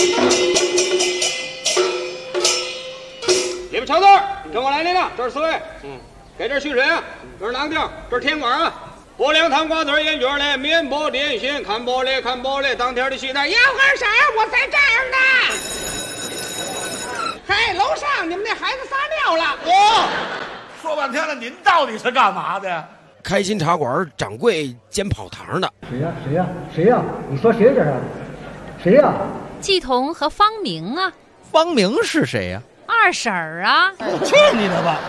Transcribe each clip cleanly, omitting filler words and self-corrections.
你们瞧字，跟我来领了，这是四位。给这蓄水啊，这是囊丁，这是天管啊。不良汤瓜子眼卷嘞，面部点心，看玻璃看玻璃，当天的期待要干啥？我在这儿呢。嘿，楼上你们那孩子撒尿了。 说半天了，您到底是干嘛的？ 开心茶馆掌柜兼跑堂的。 谁呀？你说谁这是？谁呀？ 季彤和方明啊。 方明是谁呀？ 二婶儿啊。 去你的吧！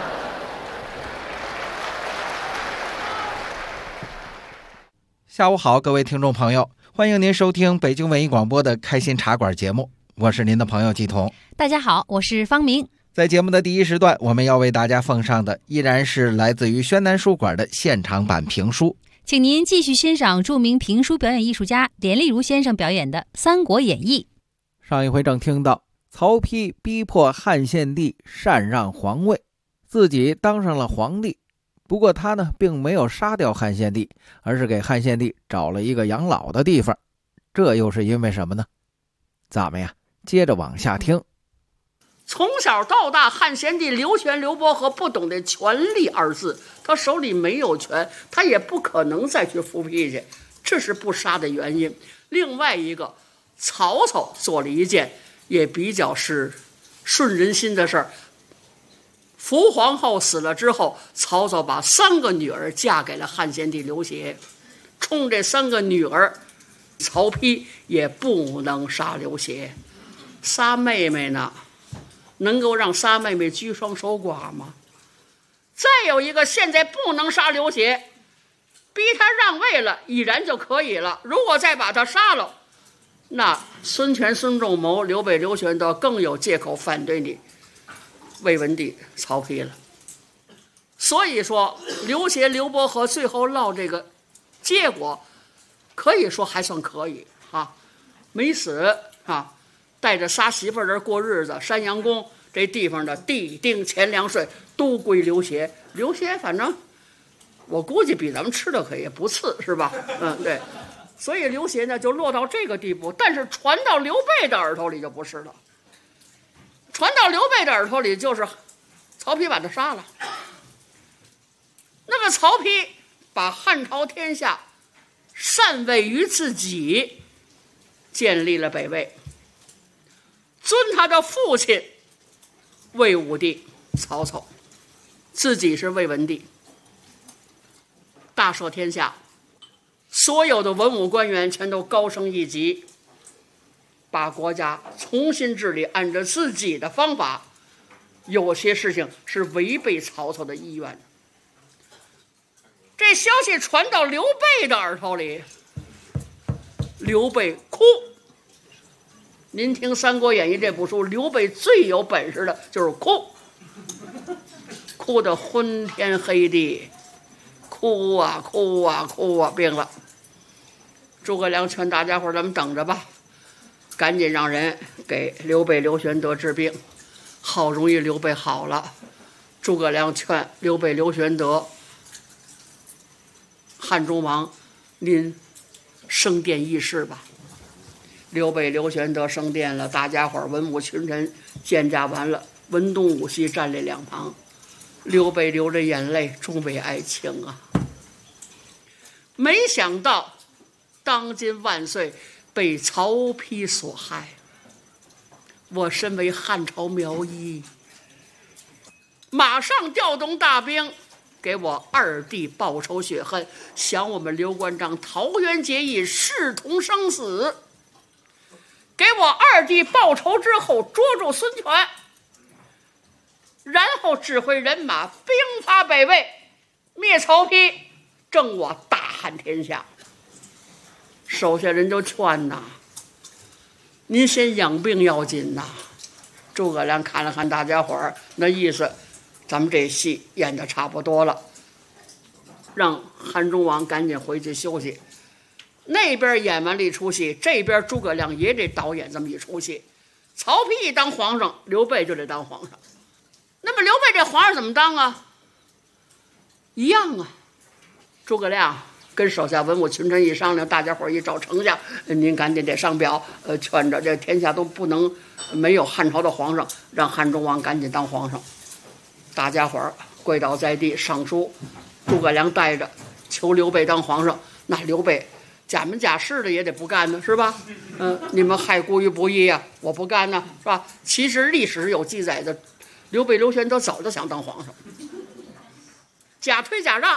下午好，各位听众朋友，欢迎您收听北京文艺广播的开心茶馆节目，我是您的朋友季彤。 大家好，我是方明。 在节目的第一时段，我们要为大家奉上的依然是来自于宣南书馆的现场版评书， 请您继续欣赏著名评书表演艺术家连丽如先生表演的《三国演义》。 上一回正听到曹丕逼迫汉献帝禅让皇位，自己当上了皇帝。不过他呢，并没有杀掉汉献帝，而是给汉献帝找了一个养老的地方。这又是因为什么呢？咱们呀，接着往下听。 从小到大，汉献帝刘玄、刘伯和不懂得权力二字，他手里没有权，他也不可能再去复辟去，这是不杀的原因。另外一个，曹操做了一件也比较是顺人心的事儿。伏皇后死了之后，曹操把3个女儿嫁给了汉献帝刘协，冲这3个女儿，曹丕也不能杀刘协，杀妹妹呢，能够让杀妹妹居双守寡吗？再有一个，现在不能杀刘协，逼他让位了，已然就可以了。如果再把他杀了，那孙权、孙仲谋、刘备、刘玄德更有借口反对你魏文帝曹丕了。所以说刘协、刘伯和最后落这个结果，可以说还算可以啊，没死啊，带着仨媳妇儿过日子。山阳宫这地方的地丁钱粮税都归刘协，刘协反正我估计比咱们吃的可也不次，是吧？对。所以刘协呢就落到这个地步，但是传到刘备的耳朵里就不是了。传到刘备的耳朵里就是曹丕把他杀了。那么曹丕把汉朝天下禅位于自己，建立了北魏，尊他的父亲魏武帝曹操，自己是魏文帝，大赦天下，所有的文武官员全都高升一级，把国家重新治理，按照自己的方法。有些事情是违背曹操的意愿。这消息传到刘备的耳朵里，刘备哭。您听《三国演义》这部书，刘备最有本事的就是哭，哭得昏天黑地，哭啊哭啊哭啊，病了。诸葛亮劝大家伙，咱们等着吧，赶紧让人给刘备、刘玄德治病。好容易刘备好了，诸葛亮劝刘备、刘玄德，汉中王，您升殿议事吧。刘备、刘玄德升殿了，大家伙文武群臣见驾完了，文东武西站立两旁，刘备流着眼泪，终为爱情啊！没想到当今万岁被曹丕所害，我身为汉朝苗裔，马上调动大兵给我二弟报仇雪恨，想我们刘关张桃园结义，视同生死。给我二弟报仇之后，捉住孙权，然后指挥人马兵发北魏，灭曹丕，正我大汉天下。手下人就劝呐，您先养病要紧呐。诸葛亮看了看大家伙儿，那意思咱们这戏演的差不多了，让汉中王赶紧回去休息。那边演完了一出戏，这边诸葛亮也得导演这么一出戏。曹丕一当皇上，刘备就得当皇上。那么刘备这皇上怎么当啊？一样啊。诸葛亮跟手下文武群臣一商量，大家伙一找丞相，您赶紧得上表，劝着这天下都不能没有汉朝的皇上，让汉中王赶紧当皇上。大家伙跪倒在地上书，诸葛亮带着求刘备当皇上。那刘备假门假式的也得不干呢，是吧？你们害孤于不义呀，我不干呢，是吧？其实历史有记载的，刘备、刘玄德早就想当皇上，假推假让，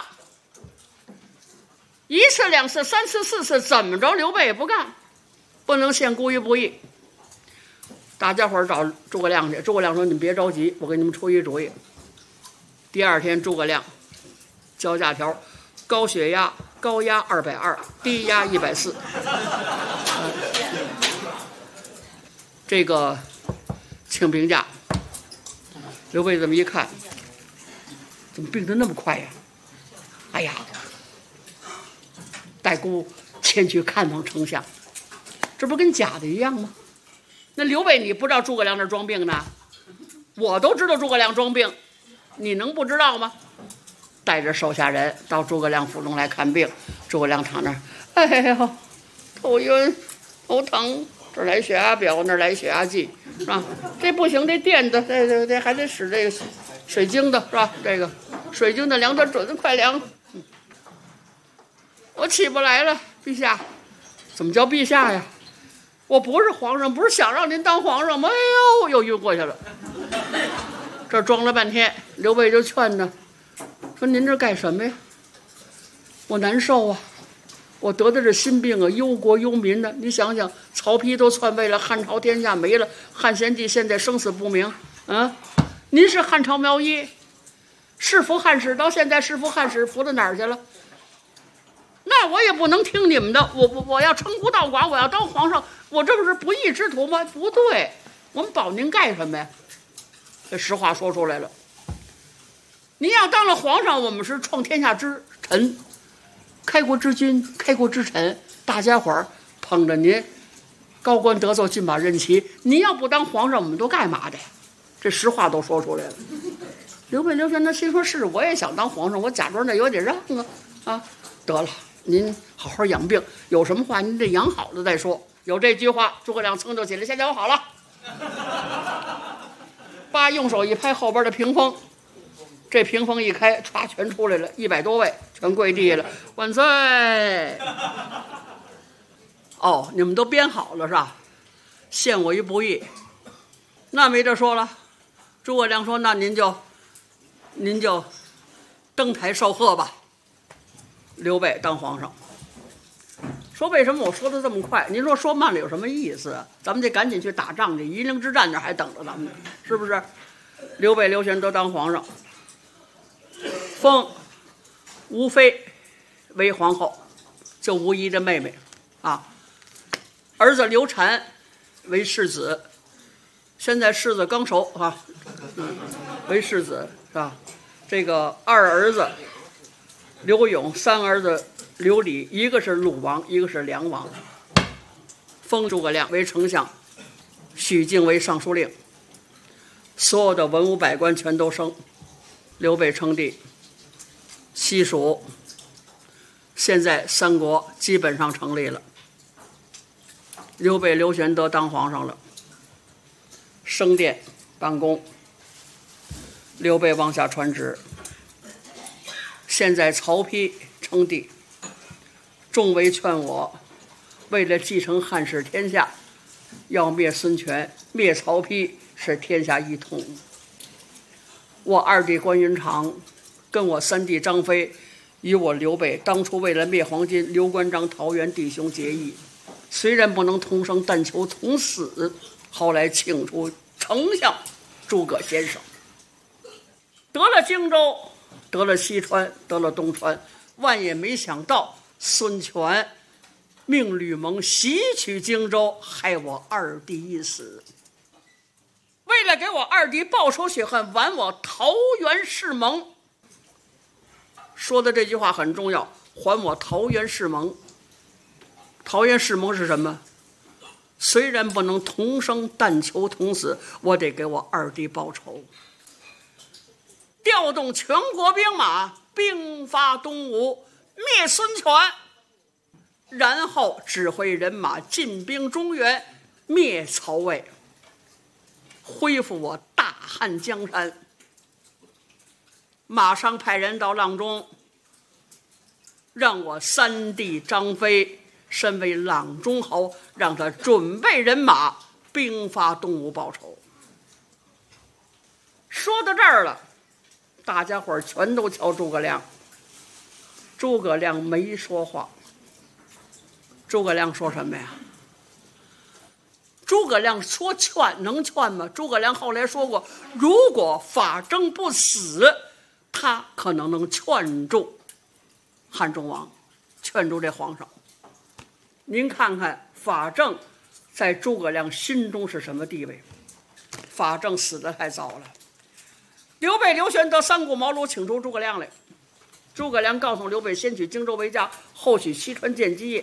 一次两次三次四次，怎么着刘备也不干，不能陷孤于不义。大家伙找诸葛亮去，诸葛亮说：“你们别着急，我给你们出一主意。”第二天，诸葛亮交假条，高血压、高压220，低压140。这个请病假。刘备这么一看，怎么病得那么快呀？哎呀！带姑前去看望丞相，这不跟假的一样吗？那刘备你不知道诸葛亮那装病呢？我都知道诸葛亮装病，你能不知道吗？带着手下人到诸葛亮府中来看病，诸葛亮躺那儿，哎呦，头晕头疼，这儿来血压表，那儿来血压计，是吧？这不行，这电的，这还得使这个水晶的，是吧？这个水晶的量得准，快量。我起不来了，陛下。怎么叫陛下呀？我不是皇上，不是想让您当皇上吗？哎呦，又晕过去了。这装了半天，刘备就劝他，说您这干什么呀？我难受啊，我得的是心病啊，忧国忧民的。你想想，曹丕都篡位了，汉朝天下没了，汉献帝现在生死不明啊！您是汉朝苗裔，是服汉室，到现在是服汉室，服到哪儿去了？那我也不能听你们的，我要称孤道寡，我要当皇上，我这不是不义之徒吗？不对，我们保您干什么呀？这实话说出来了。您要当了皇上，我们是创天下之臣，开国之君，开国之臣，大家伙儿捧着您，高官得奏，骏马任骑。您要不当皇上，我们都干嘛的呀？这实话都说出来了。刘备、刘玄德心说：是，我也想当皇上，我假装那有点让啊，得了。您好好养病，有什么话您得养好了再说。有这句话，诸葛亮噌就起来，现在我好了。爸用手一拍后边的屏风，这屏风一开，歘全出来了，100多位全跪地了，万岁！哦，你们都编好了是吧？陷我于不义，那没得说了。诸葛亮说：“那您就登台受贺吧。”刘备当皇上，说为什么我说的这么快？您说慢了有什么意思啊？咱们得赶紧去打仗去，夷陵之战那还等着咱们呢，是不是？刘备、刘玄德当皇上，封吴妃为皇后，就吴仪的妹妹啊，儿子刘禅为世子，现在世子刚熟啊，为世子是吧？这个二儿子刘永，三儿子刘礼，一个是鲁王，一个是梁王。封诸葛亮为丞相，许靖为尚书令，所有的文武百官全都升。刘备称帝，西蜀现在三国基本上成立了。刘备、刘玄德当皇上了，升殿办公，刘备往下传旨。现在曹丕称帝，众位劝我，为了继承汉室天下，要灭孙权，灭曹丕，是天下一统。我二弟关云长跟我三弟张飞与我刘备当初为了灭黄巾，刘关张桃园弟兄结义，虽然不能同生，但求同死。后来请出丞相诸葛先生，得了荆州，得了西川，得了东川，万也没想到孙权命吕蒙袭取荆州，害我二弟一死。为了给我二弟报仇雪恨，挽我桃园誓盟。说的这句话很重要，还我桃园誓盟。桃园誓盟是什么？虽然不能同生，但求同死，我得给我二弟报仇。调动全国兵马，兵发东吴， 灭孙权，然后指挥人马进兵中原，灭曹魏，恢复我大汉江山。马上派人到阆中，让我三弟张飞身为阆中侯，让他准备人马，兵发东吴报仇。说到这儿了，大家伙儿全都瞧诸葛亮。诸葛亮没说话。诸葛亮说什么呀？诸葛亮说劝能劝吗？诸葛亮后来说过，如果法正不死，他可能能劝住汉中王，劝住这皇上。您看看法正在诸葛亮心中是什么地位？法正死得太早了。刘备、刘玄德三顾茅庐请出诸葛亮来，诸葛亮告诉刘备，先取荆州为家，后取西川建基业，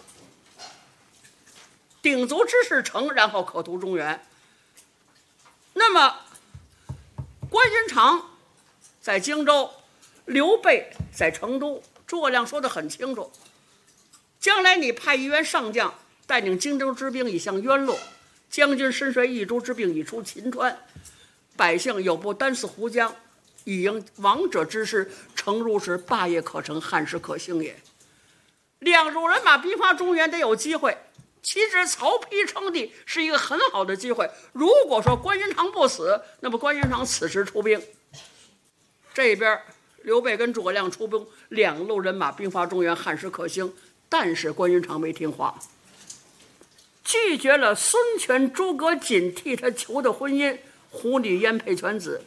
鼎足之势成，然后可图中原。那么关云长在荆州，刘备在成都，诸葛亮说得很清楚，将来你派一员上将带领荆州之兵以向渊洛，将军身率一州之兵以出秦川，百姓有不单似胡江，以迎王者之势，诚如是霸业可成，汉室可兴也。两路人马逼发中原得有机会，其实曹丕称帝是一个很好的机会。如果说关云长不死，那么关云长此时出兵，这边刘备跟诸葛亮出兵，两路人马兵发中原，汉室可兴。但是关云长没听话，拒绝了孙权、诸葛瑾替他求的婚姻，狐狸燕配犬子，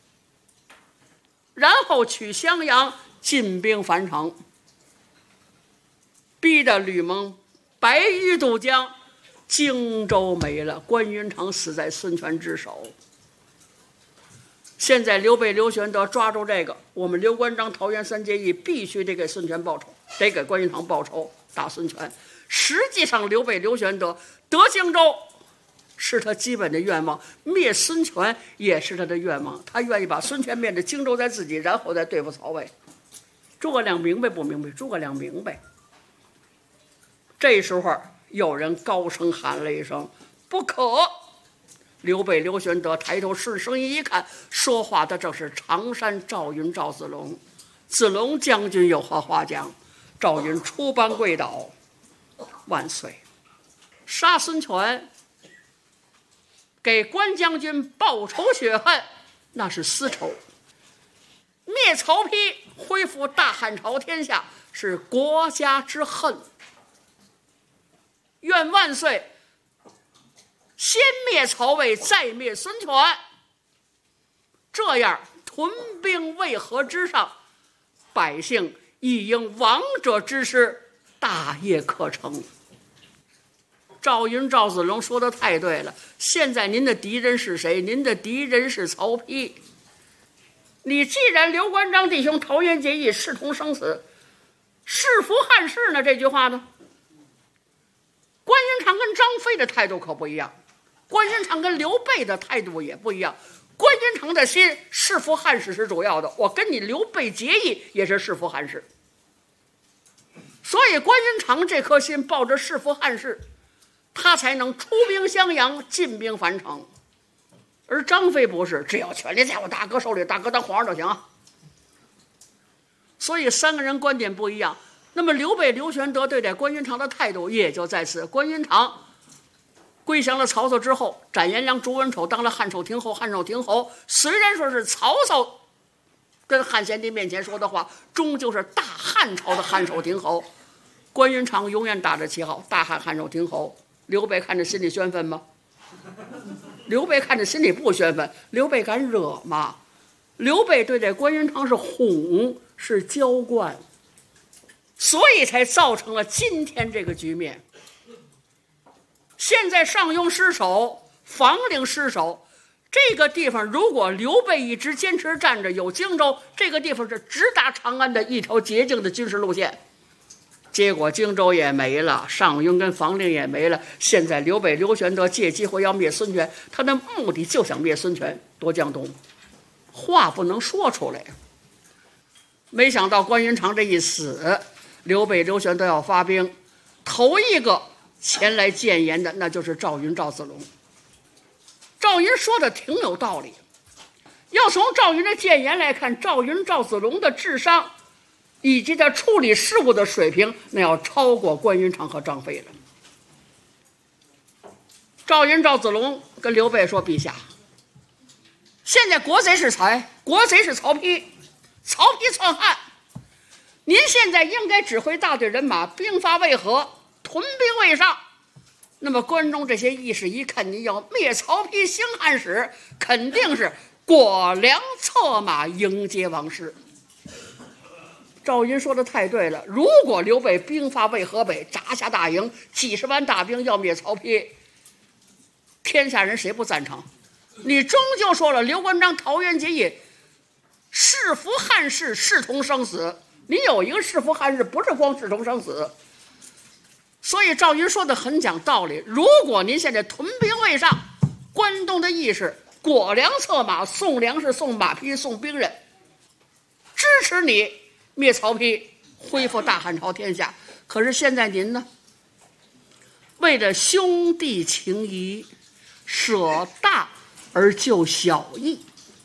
然后取襄阳，进兵樊城，逼得吕蒙白玉渡江，荆州没了，关云长死在孙权之手。现在刘备、刘玄德抓住这个，我们刘关张桃园三结义，必须得给孙权报仇，得给关云长报仇，打孙权。实际上刘备、刘玄德得荆州是他基本的愿望，灭孙权也是他的愿望，他愿意把孙权灭的荆州在自己，然后再对付曹魏。诸葛亮明白不明白？诸葛亮明白。这时候有人高声喊了一声不可，刘备、刘玄德抬头顺声音一看，说话的正是常山赵云、赵子龙。子龙将军有话话讲，赵云出班跪倒，万岁！杀孙权，给关将军报仇雪恨，那是私仇；灭曹丕，恢复大汉朝天下，是国家之恨。愿万岁先灭曹魏，再灭孙权，这样屯兵渭河之上，百姓亦应王者之师，大业可成。赵云、赵子龙说的太对了，现在您的敌人是谁？您的敌人是曹丕。你既然刘关张弟兄桃园结义，视同生死，誓服汉室呢？这句话呢？关云长跟张飞的态度可不一样，关云长跟刘备的态度也不一样。关云长的心誓服汉室是主要的，我跟你刘备结义也是誓服汉室，所以关云长这颗心抱着誓服汉室，他才能出兵襄阳，进兵樊城。而张飞不是，只要权力在我大哥手里，大哥当皇上就行啊。所以三个人观点不一样。那么刘备、刘玄德对待关云长的态度也就在此。关云长归降了曹操之后，斩颜良、诛文丑，当了汉寿亭侯。汉寿亭侯虽然说是曹操跟汉献帝面前说的话，终究是大汉朝的汉寿亭侯。关云长永远打着旗号大汉汉寿亭侯。刘备看着心里宣愤吗？刘备看着心里不宣愤。刘备敢惹吗？刘备对待关云长是哄，是娇惯，所以才造成了今天这个局面。现在上庸失守，房陵失守，这个地方如果刘备一直坚持站着，有荆州，这个地方是直达长安的一条捷径的军事路线。结果荆州也没了，上庸跟房陵也没了。现在刘备、刘玄德借机会要灭孙权，他的目的就想灭孙权，夺江东，话不能说出来。没想到关云长这一死， 刘备、刘玄都要发兵，头一个前来谏言的那就是赵云、赵子龙。赵云说的挺有道理，要从赵云的谏言来看，赵云、赵子龙的智商以及他处理事务的水平，那要超过关云长和张飞了。赵云、赵子龙跟刘备说：“陛下，现在国贼是谁？国贼是曹丕，曹丕篡汉。您现在应该指挥大队人马，兵发渭河，屯兵渭上。那么关中这些义士一看您要灭曹丕兴汉室，肯定是裹粮策马迎接王师。”赵云说的太对了，如果刘备兵发渭河北，扎下大营，几十万大兵要灭曹丕，天下人谁不赞成？你终究说了，刘关张桃园结义，誓服汉室，视同生死。你有一个誓服汉室，不是光视同生死。所以赵云说的很讲道理。如果您现在屯兵渭上，关东的义士裹粮策马，送粮食、送马匹、送兵刃，支持你灭曹丕，恢复大汉朝天下。可是现在您呢？为了兄弟情谊，舍大而就小义。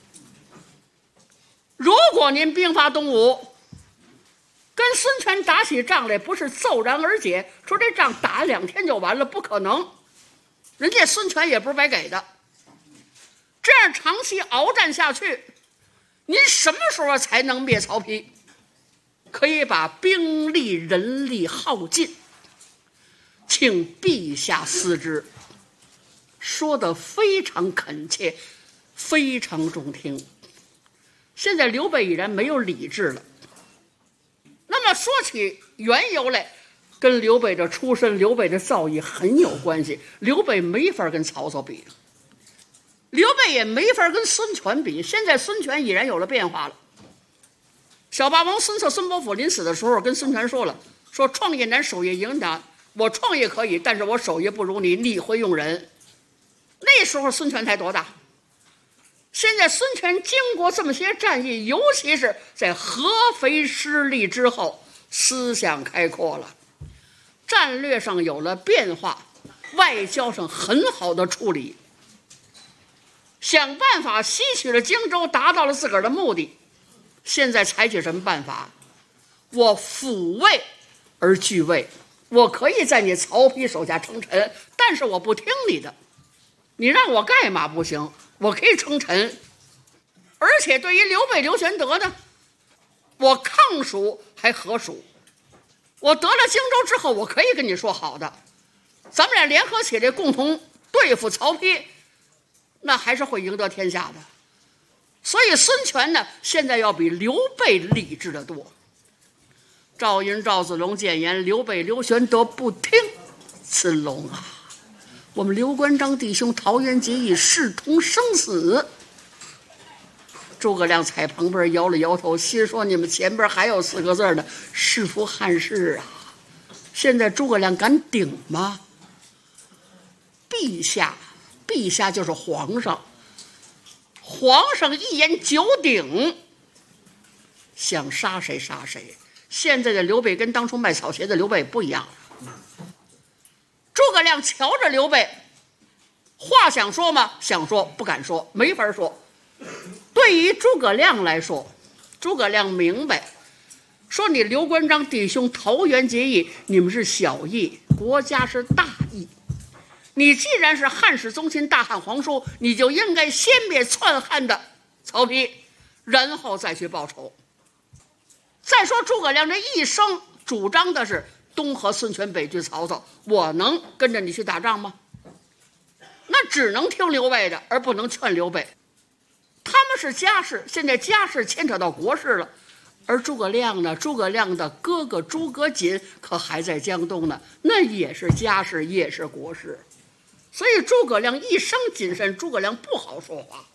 如果您兵发东吴，跟孙权打起仗来，不是骤然而解，说这仗打2天就完了，不可能。人家孙权也不是白给的。这样长期鏖战下去，您什么时候才能灭曹丕？可以把兵力人力耗尽，请陛下思之。说得非常恳切，非常中听。现在刘备已然没有理智了。那么说起缘由来，跟刘备的出身、刘备的造诣很有关系。刘备没法跟曹操比，刘备也没法跟孙权比。现在孙权已然有了变化了。小霸王孙策、孙伯符临死的时候跟孙权说了，说创业难，守业赢难。我创业可以，但是我守业不如你，你会用人。那时候孙权才多大？现在孙权经过这么些战役，尤其是在合肥失利之后，思想开阔了，战略上有了变化，外交上很好的处理，想办法吸取了荆州，达到了自个儿的目的。现在采取什么办法？我抚魏而拒魏，我可以在你曹丕手下称臣，但是我不听你的，你让我干嘛不行？我可以称臣。而且对于刘备、刘玄德呢，我抗蜀还和蜀。我得了荆州之后，我可以跟你说好的，咱们俩联合起来共同对付曹丕，那还是会赢得天下的。所以孙权呢，现在要比刘备理智得多。赵云、赵子龙谏言，刘备、刘玄德不听。子龙啊，我们刘关张弟兄桃园结义，视同生死。诸葛亮踩旁边摇了摇头，心说你们前边还有4个字呢，誓服汉室啊。现在诸葛亮敢顶吗？陛下，陛下就是皇上，皇上一言九鼎，想杀谁杀谁。现在的刘备跟当初卖草鞋的刘备不一样了。诸葛亮瞧着刘备，话想说吗？想说，不敢说，没法说。对于诸葛亮来说，诸葛亮明白，说你刘关张弟兄桃园结义，你们是小义，国家是大义。你既然是汉室宗亲、大汉皇叔，你就应该先灭篡汉的曹丕，然后再去报仇。再说诸葛亮这一生主张的是东和孙权，北拒曹操，我能跟着你去打仗吗？那只能听刘备的，而不能劝刘备。他们是家事，现在家事牵扯到国事了。而诸葛亮呢？诸葛亮的哥哥诸葛瑾可还在江东呢，那也是家事，也是国事。所以诸葛亮一生谨慎，诸葛亮不好说话。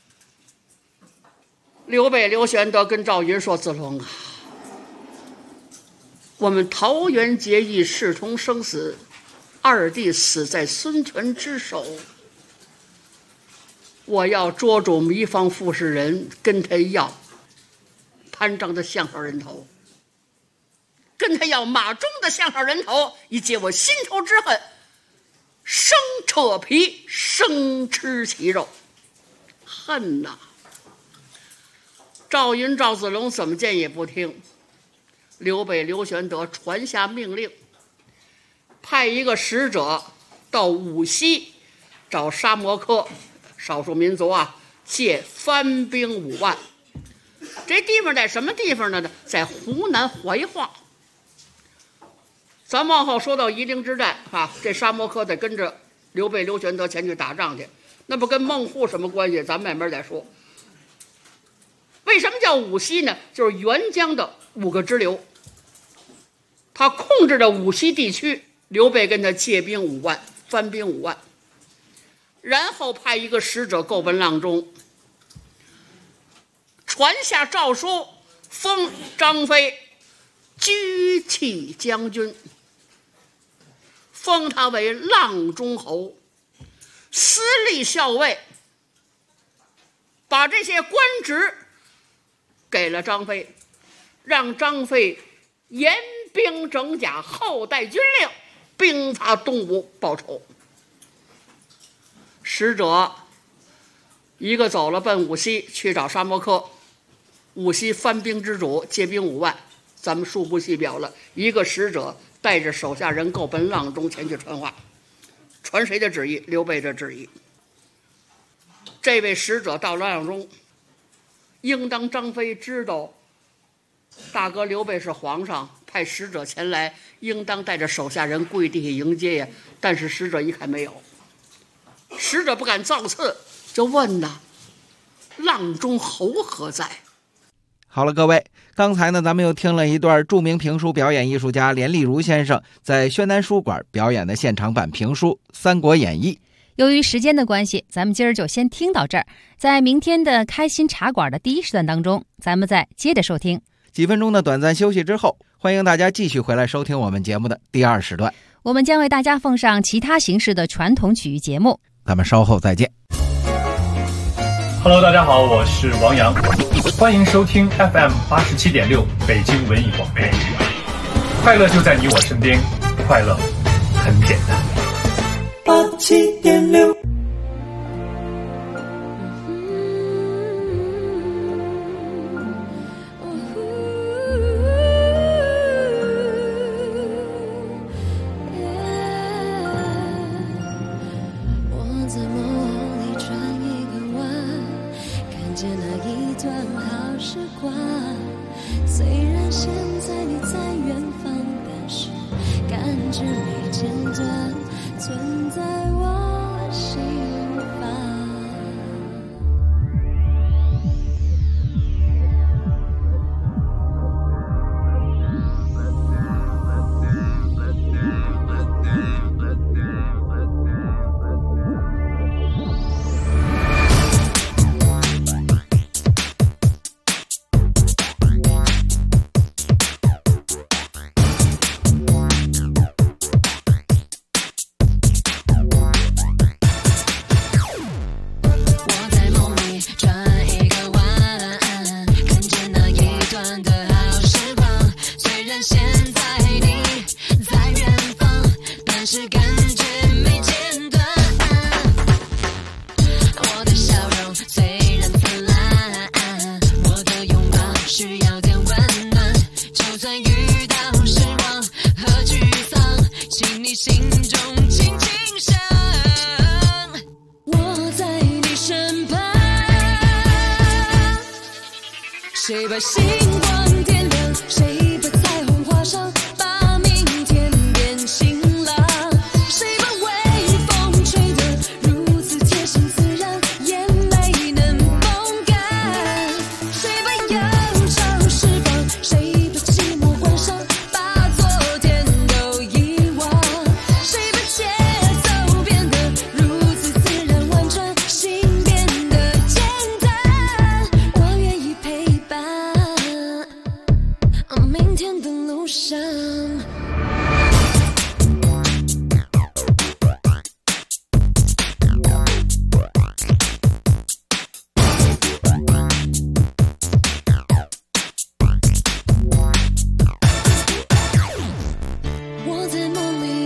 刘备、刘玄德跟赵云说：“子龙啊，我们桃园结义，视同生死，二弟死在孙权之手。我要捉住糜芳傅士仁，跟他要潘璋的项上人头。 跟他要马中的项上人头，以解我心头之恨。生扯皮，生吃其肉，恨呐！赵云、赵子龙怎么见也不听。刘备、刘玄德传下命令，派一个使者到五溪找沙摩柯少数民族借番兵5万。这地方在什么地方呢？在湖南怀化。咱往后说到夷陵之战这沙摩柯得跟着刘备、刘玄德前去打仗去，那不跟孟户什么关系？咱们慢慢再说。为什么叫五溪呢？就是沅江的5个支流，他控制着五溪地区。刘备跟他借兵5万，番兵5万，然后派一个使者够奔阆中，传下诏书，封张飞居弃将军，封他为阆中侯，私立校尉，把这些官职给了张飞，让张飞严兵整甲，后代军令，兵发东吴报仇。使者一个走了，奔五溪去找沙摩柯。五溪番兵之主借兵5万，咱们数不细表了。一个使者带着手下人够奔阆中前去传话，传谁的旨意？刘备的旨意。这位使者到了阆中，应当张飞知道大哥刘备是皇上，派使者前来，应当带着手下人跪地下迎接呀。但是使者一看没有，使者不敢造次，就问呐：阆中侯何在？ 好了，各位，刚才呢，咱们又听了一段著名评书表演艺术家连丽如先生在宣南书馆表演的现场版评书《三国演义》。 由于时间的关系，咱们今儿就先听到这儿。在明天的开心茶馆的第1时段当中，咱们再接着收听。 几分钟的短暂休息之后，欢迎大家继续回来收听我们节目的第2时段。 我们将为大家奉上其他形式的传统曲艺节目。 咱们稍后再见。 Hello， 大家好，我是王阳，欢迎收听 FM 87.6北京文艺广播。快乐就在你我身边，快乐很简单。 87.6。 虽然现在你在远方，但是感觉没间断，存在我心房。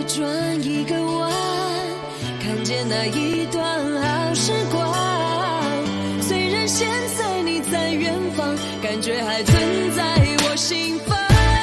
转一个弯，看见那一段好时光。虽然现在你在远方，感觉还存在我心房。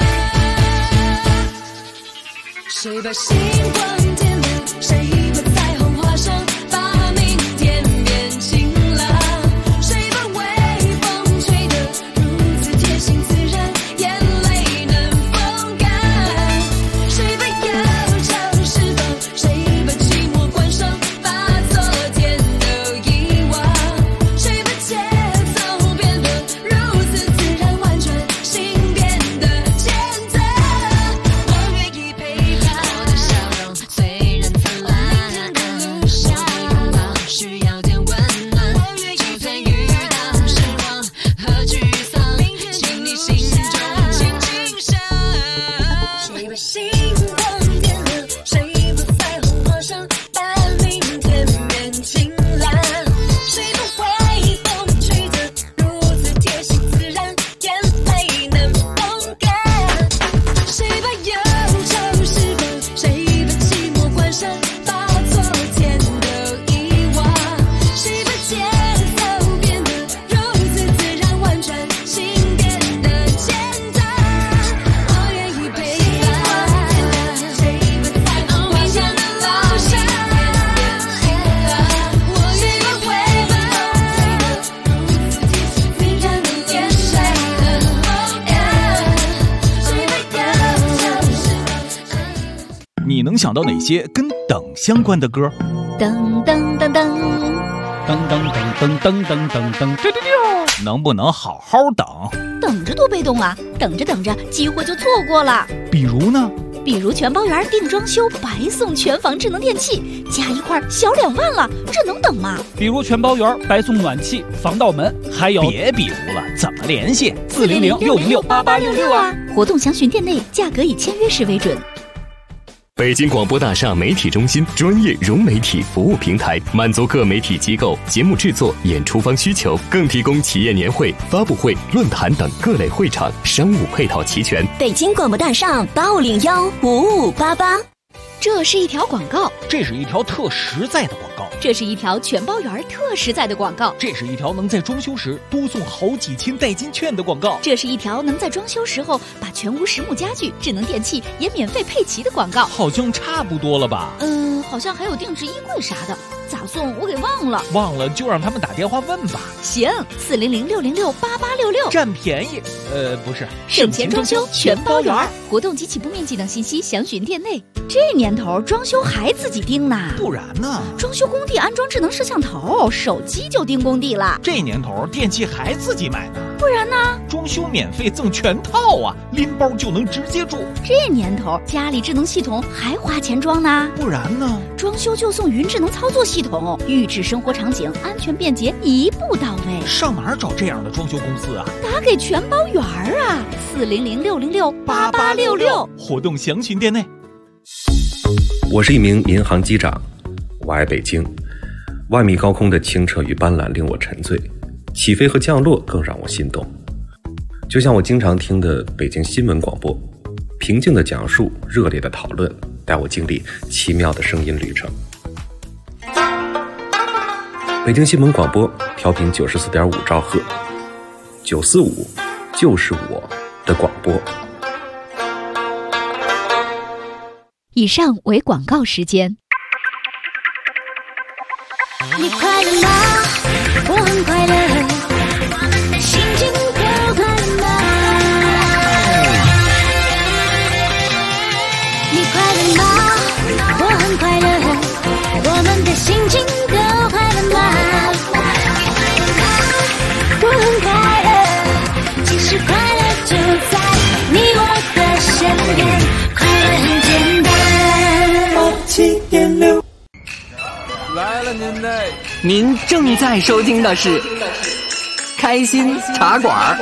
谁把星光点亮？谁把彩虹画上？把明天变晴朗。谁把微风吹得如此贴心自然，眼泪能风干？谁把忧愁释放？谁把寂寞关上？把昨天都遗忘。谁把节奏变得如此自然婉转，心变得简单？我愿意陪伴。我的笑容虽然灿烂，手的拥抱需要点温暖。就算遇到失望和沮丧，请你心中轻轻想。谁把星光点亮？谁把彩虹画上？把明天变晴朗。谁把微风吹得如此贴心自然，眼泪能风干？谁把忧愁释放？谁把寂寞关上？把昨天都遗忘。谁把节奏变得如此自然婉转，心变得简单？我愿意陪伴。谁把彩虹画上？路上我愿意回报。如此贴心自然的眼神，谁把忧愁释放？ 你能想到哪些跟等相关的歌？ 噔噔噔噔， 噔噔噔噔噔噔噔噔，能不能好好等？ 等着多被动啊！等着等着，机会就错过了。 比如呢？ 比如全包园定装修，白送全房智能电器，加一块小2万了，这能等吗？ 比如全包园白送暖气、防盗门，还有别比如了，怎么联系 ？400-606-8866啊！活动详询店内，价格以签约时为准。 北京广播大厦媒体中心专业融媒体服务平台，满足各媒体机构节目制作、演出方需求，更提供企业年会、发布会、论坛等各类会场，商务配套齐全。 北京广播大厦851-5588。 这是一条广告， 这是一条特实在的广告， 这是一条全包园特实在的广告， 这是一条能在装修时多送好几千代金券的广告， 这是一条能在装修时候把全屋实木家具、智能电器也免费配齐的广告。 好像差不多了吧？ 好像还有定制衣柜啥的，咋送我给忘了。 忘了就让他们打电话问吧。 行，400-606-8866， 占便宜。不是， 省钱装修全包园，活动及起步面积等信息详询店内。这年头装修还自己盯呢？ 不然呢？ 装修工地安装智能摄像头，手机就盯工地了。 这年头电器还自己买呢？ 不然呢？ 装修免费赠全套啊，拎包就能直接住。 这年头家里智能系统还花钱装呢？ 不然呢？ 装修就送云智能操作系统，预制生活场景，安全便捷，一步到位。 上哪儿找这样的装修公司啊？ 打给全包园啊，400-606-8866， 活动详询店内。 我是一名民航机长，我爱北京。万米高空的清澈与斑斓令我沉醉，起飞和降落更让我心动。就像我经常听的北京新闻广播，平静的讲述，热烈的讨论，带我经历奇妙的声音旅程。北京新闻广播调频94.5兆赫，945就是我的广播。 以上为广告时间。 你快乐吗？我很快乐，心情都快乐吗？你快乐吗？我很快乐，我们的心情都快乐吗？我很快乐，其实快乐就在你我的身边，快乐很简单。87.6 来了您正在收听的是开心茶馆。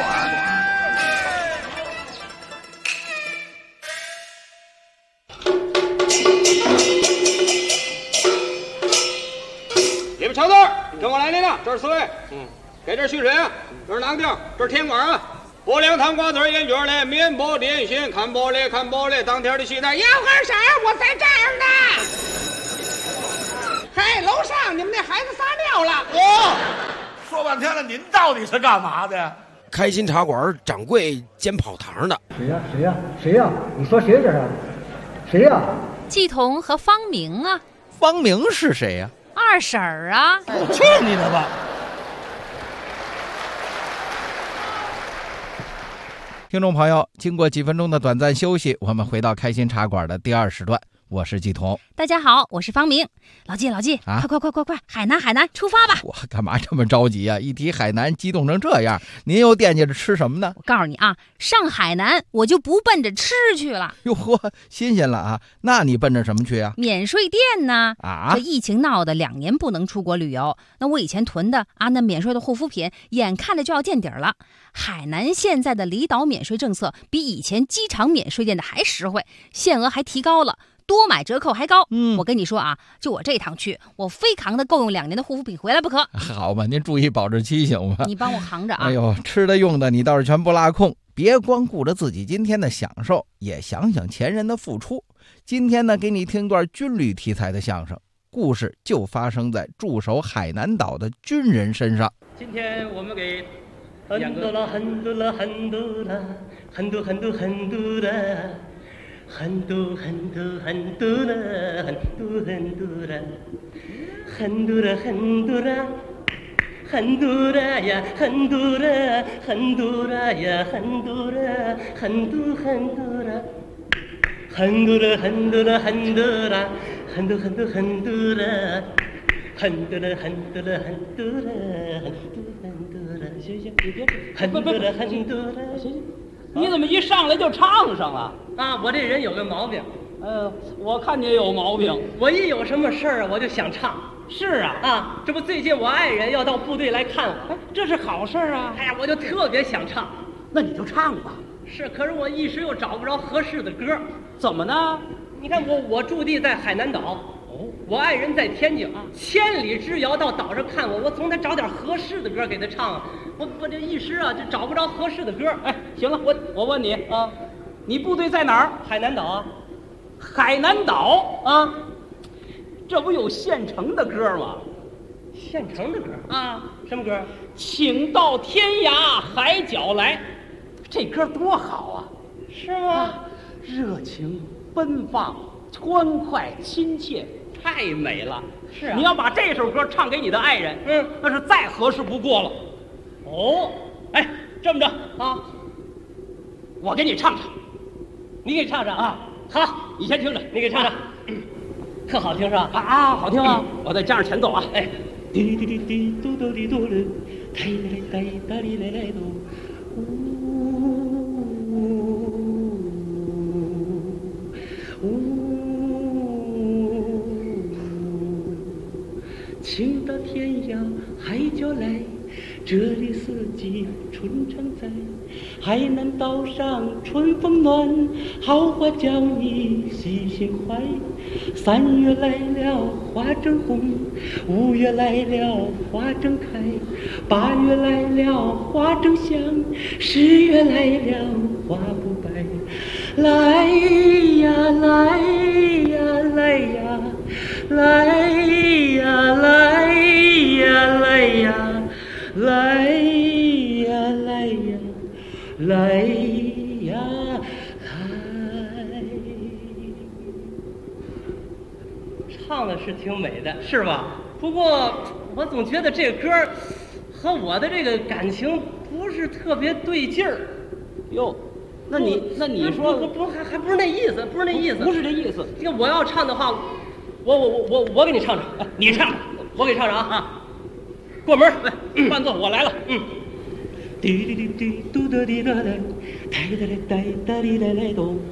你们瞧这儿，跟我来领导，这是4位，给这蓄水啊，这是囊丁，这是甜瓜啊，拨凉汤瓜子烟卷嘞，面包点心，看玻璃，当天的戏台，要干啥？我在这儿半天了，您到底是干嘛的呀？ 开心茶馆掌柜兼跑堂的。 谁呀？谁呀？谁呀？你说谁这是？谁呀？ 季彤和方明啊。 方明是谁呀？ 二婶儿啊。 去你的吧！ 听众朋友，经过几分钟的短暂休息，我们回到开心茶馆的第2时段。我是季彤。 大家好，我是方明。老季啊，快，海南出发吧！ 我干嘛这么着急啊？一提海南激动成这样，您又惦记着吃什么呢？ 我告诉你啊，上海南我就不奔着吃去了。 哟呵，新鲜了啊！那你奔着什么去啊？ 免税店呢？ 啊， 这疫情闹的2年不能出国旅游，那我以前囤的啊，那免税的护肤品，眼看着就要见底了。海南现在的离岛免税政策比以前机场免税店的还实惠，限额还提高了。多买折扣还高，我跟你说啊，就我这趟去，我非扛的够用2年的护肤品回来不可。 好吧，您注意保质期行吗？ 你帮我扛着啊！ 哎呦，吃的用的你倒是全部拉空，别光顾着自己今天的享受，也想想前人的付出。今天呢，给你听段军旅题材的相声，故事就发生在驻守海南岛的军人身上。 今天我们给很多了，很多了，很多了，很多很多很多的。很多很多很多了，很多很多了，很多了很多了，很多了呀，很多了，很多了呀，很多了，很多很多了，很多了很多了很多了，很多很多很多了，很多了很多了很多了，很多很多了，行行，你别很多了很多了，行行。 你怎么一上来就唱上了啊？我这人有个毛病， 我看你也有毛病。 我一有什么事儿我就想唱。 是啊， 这不最近我爱人要到部队来看我， 这是好事啊。 哎呀，我就特别想唱。 那你就唱吧。 是，可是我一时又找不着合适的歌。 怎么呢？ 你看我驻地在海南岛，我爱人在天津，千里之遥到岛上看我，我总得找点合适的歌给他唱啊。我这一时啊就找不着合适的歌。 哎，行了，我问你啊，你部队在哪儿？ 海南岛啊。 海南岛啊，这不有现成的歌吗？ 现成的歌啊？ 什么歌？ 请到天涯海角来，这歌多好啊！ 是吗？ 热情奔放，欢快亲切，太美了。 是啊， 你要把这首歌唱给你的爱人，那是再合适不过了。 哦， 哎，这么着啊，我给你唱唱， 你给唱唱啊。好，你先听着， 你给唱唱，特好听是吧？ 啊，好听啊！我再加上前奏啊， 哎，滴滴滴滴嘟嘟滴嘟噜，哒哩哒哩哒哩来来嘟，请到天涯海角来，这里四季春常在。海南岛上春风暖，好花叫你喜心怀。3月来了花正红，5月来了花正开，8月来了花正香，10月来了花不白。来呀来呀来呀，来呀来呀来呀，来呀来呀来呀来。唱的是挺美的，是吧？不过我总觉得这歌和我的这个感情不是特别对劲儿。 哟，那你说不还不是那意思，不是那意思， 不是这意思。 这个我要唱的话，我给你唱唱， 你唱， 我给你唱唱啊！过门来， 伴奏我来了。 滴滴滴滴嘟嘟滴哒哒，哒哒哒哒滴来来咚，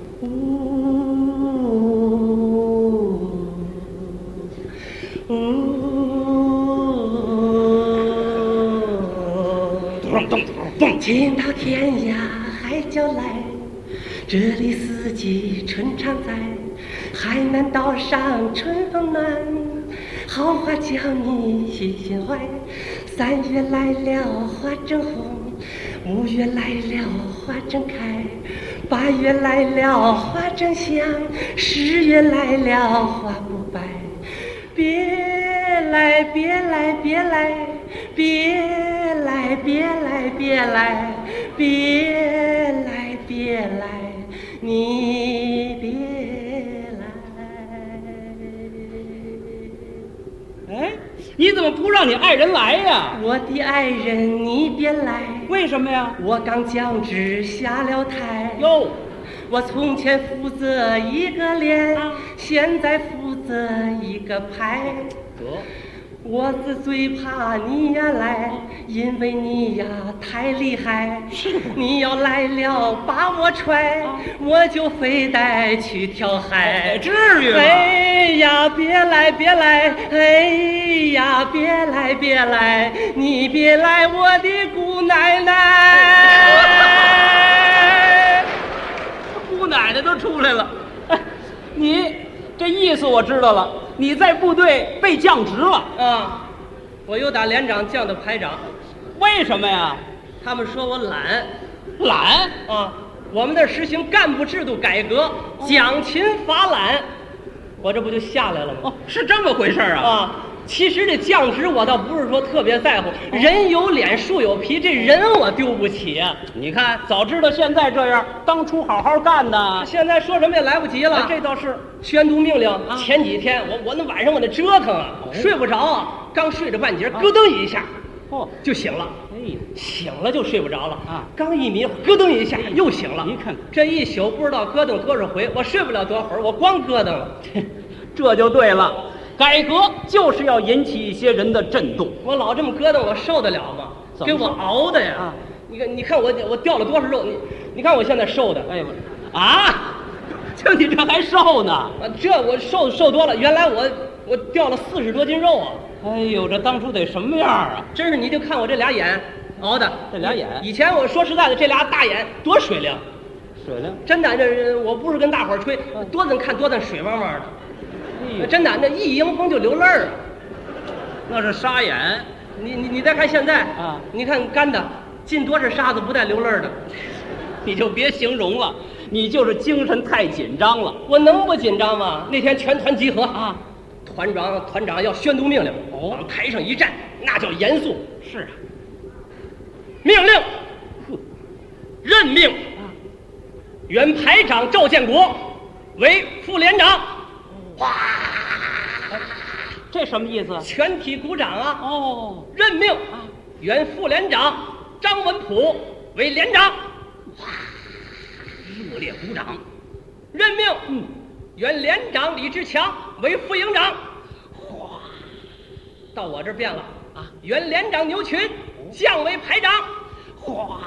请到天涯海角来，这里四季春常在。海南岛上春风暖，好花叫你喜心怀。3月来了花正红，5月来了花正开，8月来了花正香，10月来了花不白。别来，别来，别来，别来，别来，别来，别来，别来，你别来。 哎，你怎么不让你爱人来呀？ 我的爱人，你别来。 为什么呀？ 我刚降职下了台。 哟， 我从前负责一个连，现在负责一个排。 得， 我是最怕你呀来，因为你呀太厉害。你要来了把我踹，我就非得去跳海。 至于吗？ 哎呀，别来别来，哎呀，别来别来，你别来，我的姑奶奶。 姑奶奶都出来了。你这意思我知道了，你在部队被降职了啊！我又打连长降到排长。 为什么呀？ 他们说我懒。 懒啊！我们这实行干部制度改革，奖勤罚懒，我这不就下来了吗？ 哦，是这么回事啊！ 啊，其实这降职我倒不是说特别在乎，人有脸树有皮，这人我丢不起啊！ 你看，早知道现在这样，当初好好干的。 现在说什么也来不及了。 这倒是宣读命令，前几天我那晚上我那折腾啊，睡不着啊，刚睡着半截，咯噔一下，就醒了。醒了就睡不着了啊！刚一迷，咯噔一下又醒了。 你看这一宿不知道咯噔多少回，我睡不了多会儿，我光咯噔了。 这就对了，改革就是要引起一些人的震动。 我老这么咯噔，我受得了吗？给我熬的呀！啊、你看我掉了多少肉？你看我现在瘦的，哎啊！就你这还瘦呢？ 这我瘦多了。原来我掉了40多斤肉啊！ 哎呦，这当初得什么样啊？ 真是，你就看我这俩眼熬的， 这俩眼。 以前我说实在的，这俩大眼多水灵， 水灵。 真的，这我不是跟大伙儿吹，多咱看多咱水汪汪的。真的，那一迎风就流泪儿， 那是沙眼。 你再看现在啊， 你看干的，进多少沙子不带流泪的， 你就别形容了，你就是精神太紧张了。 我能不紧张吗？那天全团集合啊， 团长要宣读命令，往台上一站，那叫严肃。 是啊， 命令，任命原排长赵建国为副连长。哗！ 这什么意思？ 全体鼓掌啊！ 哦， 任命原副连长张文普为连长。 哇，热烈鼓掌。 任命原连长李志强为副营长。 哗， 到我这儿变了啊！原连长牛群降为排长。哗，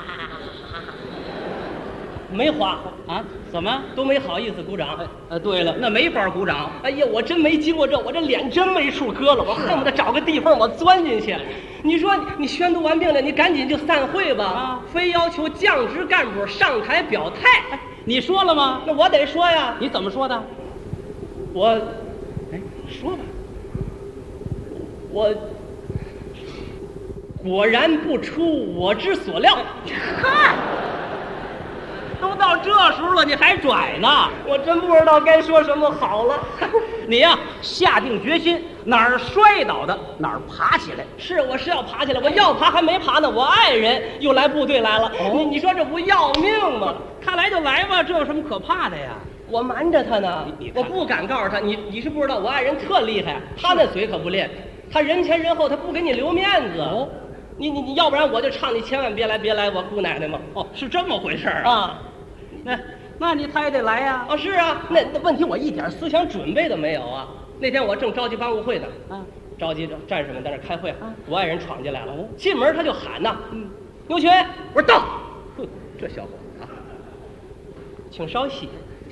没哗啊？怎么都没好意思鼓掌？ 对了，那没法鼓掌。 哎呀，我真没经过这，我这脸真没处搁了，我恨不得找个地缝我钻进去。你说你宣读完命令，你赶紧就散会吧， 啊， 非要求降职干部上台表态。 你说了吗？ 那我得说呀。 你怎么说的？ 我，说吧。我果然不出我之所料。 嗨。都到这时候了，你还拽呢？ 我真不知道该说什么好了。 你呀，下定决心，哪儿摔倒的哪儿爬起来。 是，我是要爬起来，我要爬还没爬呢。我爱人又来部队来了，你说这不要命吗？ 他来就来吧，这有什么可怕的呀？ 我瞒着他呢，我不敢告诉他。你是不知道，我爱人特厉害，他那嘴可不练，他人前人后他不给你留面子。 哦， 你要不然我就唱你千万别来，我姑奶奶嘛。 哦，是这么回事啊。 那他也得来呀！ 是啊，那问题我一点思想准备都没有啊。那天我正召集班务会呢，召集战士们在那开会，我爱人闯进来了，进门他就喊呐，牛群，我说到，哼，这小伙子啊，请稍息。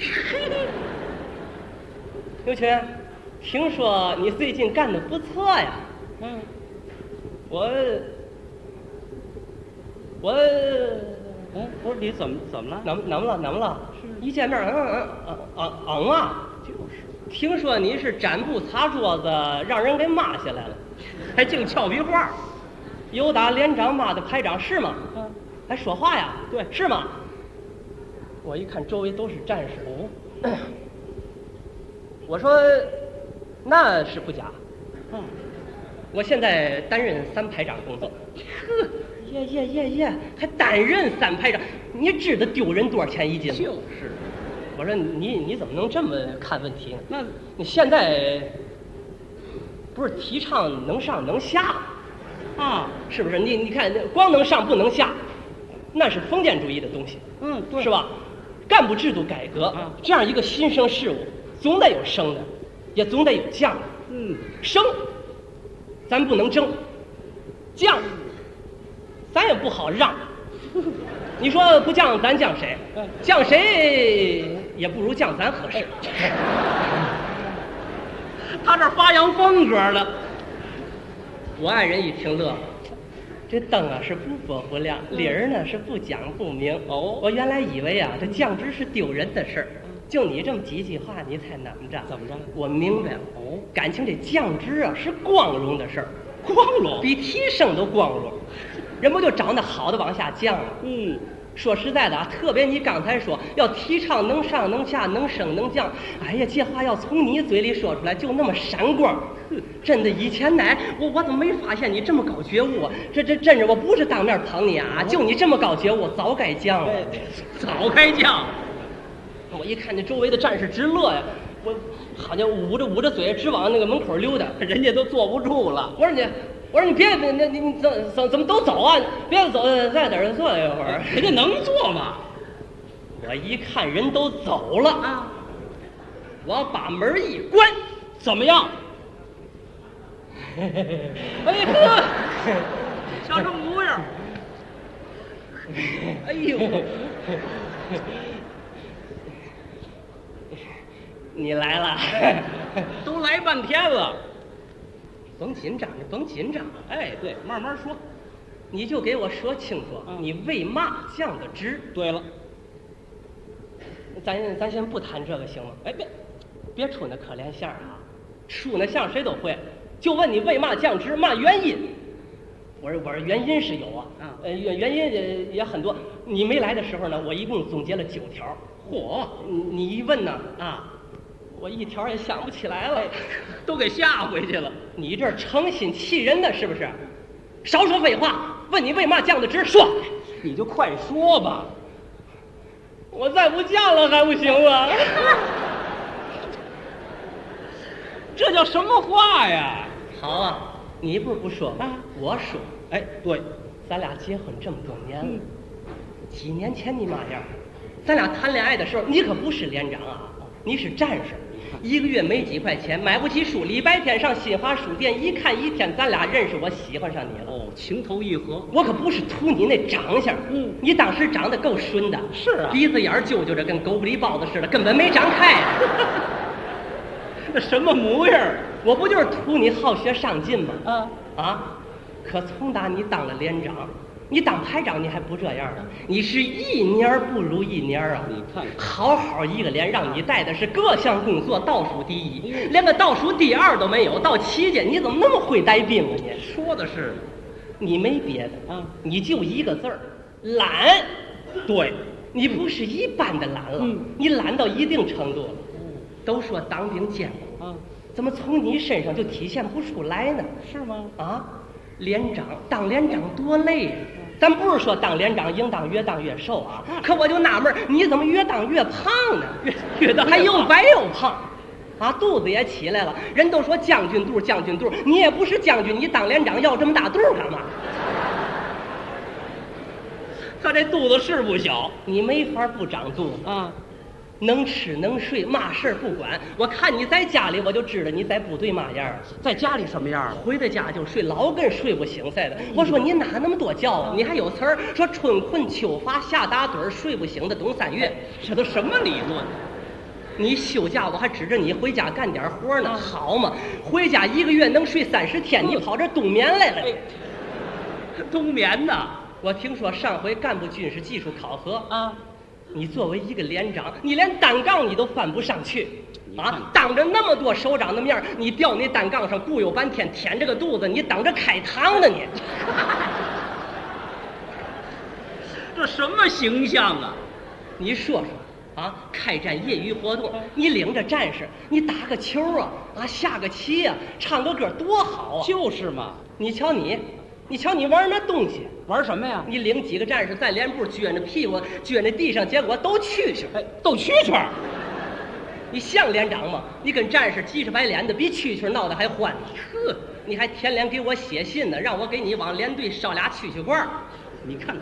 牛群，听说你最近干得不错呀？我不是你怎么了？ 怎么了？一见面啊！就是。听说你是展布擦桌子，让人给骂下来了，还净俏皮话。有打连长骂的排长是吗？还说话呀？ 对， 是吗？我一看周围都是战士，我说那是不假。 我现在担任3排长工作。呵，耶，还担任3排长？你知道丢人多少钱一斤吗？ 就是。 我说你怎么能这么看问题呢？那你现在不是提倡能上能下啊？是不是？你看，光能上不能下，那是封建主义的东西。对，是吧？干部制度改革，这样一个新生事物，总得有升的，也总得有降的。升，咱不能争；降，咱也不好让。你说不降，咱降谁？降谁也不如降咱合适。 他这发扬风格了。 我爱人一听乐了，这灯啊是不拨不亮，理儿呢是不讲不明。我原来以为啊，这降职是丢人的事儿，就你这么几句话，你才能着。怎么着？我明白了。感情这降职啊是光荣的事儿，光荣比提升都光荣。人不就找那好的往下降吗？说实在的啊，特别你刚才说要提倡能上能下能升能降，哎呀，这话要从你嘴里说出来就那么闪光。真的，以前呢，我怎么没发现你这么高觉悟啊？这真是，我不是当面捧你啊，就你这么高觉悟，早该降了， 早该降。 我一看这周围的战士直乐呀，我好像捂着嘴直往那个门口溜达， 人家都坐不住了。 我说你别，你怎么都走啊？别走，在这儿坐一会儿。 人家能坐吗？ 我一看人都走了啊，我把门一关， 怎么样？哎呵，像这模样。哎呦， 你来了， 都来半天了。 甭紧张，你甭紧张。 哎，对，慢慢说， 你就给我说清楚，你为嘛降的职？ 对了， 咱先不谈这个行吗？哎，别出那可怜相啊，出那相谁都会。就问你为嘛降职，嘛原因？我说原因是有啊，原因也很多。你没来的时候呢，我一共总结了9条。嚯，你一问呢啊。我一条也想不起来了， 都给吓回去了。 你这诚心气人的是不是？少说废话，问你为嘛降的职，说， 你就快说吧。 我再不降了还不行吗？ 这叫什么话呀？ 好啊，你不说啊，我说。 哎，对， 咱俩结婚这么多年了，几年前你嘛样？咱俩谈恋爱的时候，你可不是连长啊，你是战士。1个月没几块钱，买不起书，礼拜天上新华书店一看一天，咱俩认识，我喜欢上你了。 情投意合。 我可不是图你那长相，你当时长得够顺的， 是啊， 鼻子眼儿揪揪着，跟狗不理包子似的，根本没长开。 那什么模样？ 我不就是图你好学上进吗？可从打你当了连长，你当排长你还不这样呢？你是一年不如一年啊！ 你看， 好一个连让你带的是各项工作倒数第1，连个倒数第2都没有，到期间你怎么那么会带兵啊你？ 说的是， 你没别的啊，你就一个字儿，懒。 对， 你不是一般的懒了，你懒到一定程度了。都说当兵艰苦啊，怎么从你身上就体现不出来呢？ 是吗？ 啊，连长当连长多累呀！咱不是说当连长应当越当越瘦啊，可我就纳闷，你怎么越当越胖呢？越当还又白又胖，啊，肚子也起来了。人都说将军肚，将军肚，你也不是将军，你当连长要这么大肚干嘛？ 他这肚子是不小， 你没法不长肚子啊。能吃能睡，嘛事儿不管。我看你在家里，我就知道你在部队嘛样。 在家里什么样？ 回到家就睡，老跟睡不醒似的。我说你哪那么多觉啊？你还有词儿说春困秋乏夏打盹睡不醒的冬3月， 这都什么理论？ 你休假我还指着你回家干点活呢，好嘛？回家1个月能睡30天，你跑这冬眠来了？ 冬眠呢？ 我听说上回干部军事技术考核啊。你作为一个连长，你连单杠你都翻不上去啊！当着那么多首长的面，你吊那单杠上顾悠半天，舔着个肚子，你等着开膛呢你！ 这什么形象啊？ 你说说， 啊，开展业余活动，你领着战士，你打个球啊，下个棋啊，唱个歌多好啊！ 就是嘛， 你瞧你玩那东西， 玩什么呀？ 你领几个战士在连步撅着屁股撅着地上，结果都蛐蛐， 都蛐蛐。 你像连长吗？你跟战士急赤白脸的，比蛐蛐闹得还欢。呵，你还天脸给我写信呢，让我给你往连队烧俩蛐蛐罐。 你看看，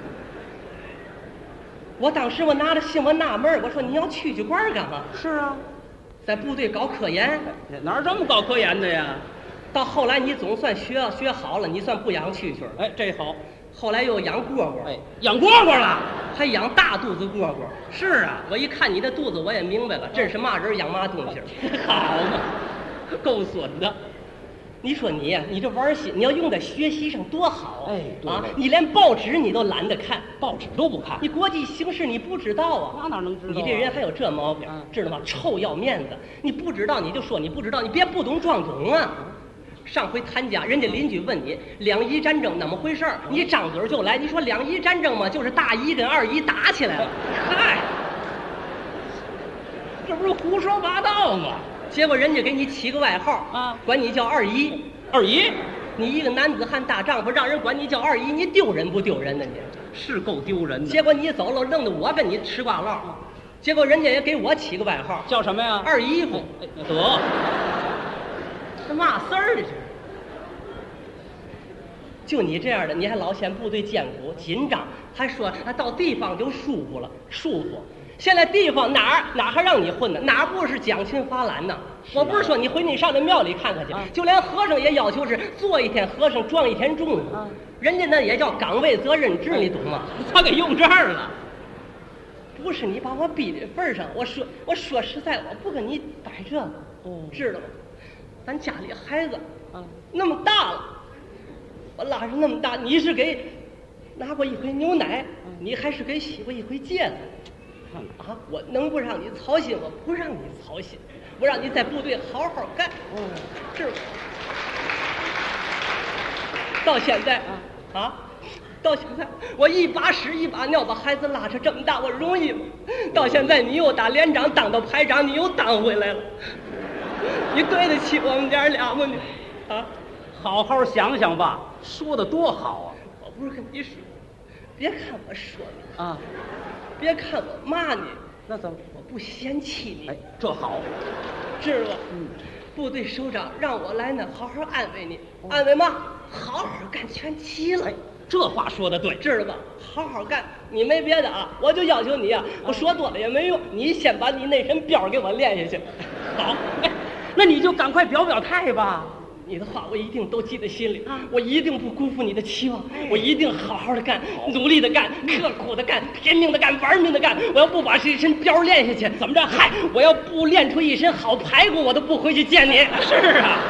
我当时我拿着信，我纳闷，我说你要蛐蛐罐干嘛？ 是啊， 在部队搞科研， 哪这么搞科研的呀？ 到后来你总算学好了，你算不养蛐蛐。 哎，这好。 后来又养蝈蝈， 哎，养蝈蝈了， 还养大肚子蝈蝈。 是啊， 我一看你的肚子，我也明白了，真是嘛人养嘛东西。 好嘛，够损的。 你说你呀，你这玩心，你要用在学习上多好啊！ 哎，对啊，你连报纸你都懒得看， 报纸都不看， 你国际形势你不知道啊？ 那哪能知道？ 你这人还有这毛病，知道吗？臭要面子，你不知道你就说你不知道，你别不懂装懂啊！上回谈家，人家邻居问你两伊战争怎么回事儿，你张嘴就来，你说两伊战争嘛，就是大姨跟二姨打起来了。嗨， 这不是胡说八道吗？ 结果人家给你起个外号啊，管你叫二姨。 二姨， 你一个男子汉大丈夫，让人管你叫二姨，你丢人不丢人呢？你是够丢人的。 结果你走了，弄得我跟你吃瓜唠。结果人家也给我起个外号， 叫什么呀？ 二姨夫。 得。 这嘛事儿的这？就你这样的，你还老嫌部队艰苦紧张，还说到地方就舒服了，舒服。现在地方哪还让你混呢？哪不是奖勤罚懒呢？我不是说你回你上那庙里看看去，就连和尚也要求是做一天和尚撞一天钟。人家那也叫岗位责任制，你懂吗？ 他给用这儿了。 不是你把我逼的份上，我说实在，我不跟你摆这个，知道吗？咱家里孩子那么大了，我拉着那么大，你是给拿过一回牛奶，你还是给洗过一回戒指啊？我能不让你操心？我不让你操心，我让你在部队好好干。是吧？到现在到现在我一把屎一把尿把孩子拉扯这么大，我容易吗？到现在你又打连长当到排长，你又当回来了。你对得起我们娘俩吗？你好好想想吧，说的多好啊！ 我不是跟你说，别看我说你别看我骂你， 那怎么？ 我不嫌弃你。 哎，这好， 知道吧？部队首长让我来呢，好好安慰你，安慰嘛，好好干全齐了。 这话说的对， 知道吧？好好干，你没别的啊，我就要求你我说多了也没用，你先把你那身膘给我练下去。 好，那你就赶快表表态吧。 你的话我一定都记在心里，我一定不辜负你的期望，我一定好好的干，努力的干，刻苦的干，拼命的干，玩命的干。我要不把这身膘练下去，怎么着？嗨，我要不练出一身好排骨，我都不回去见你。 是啊。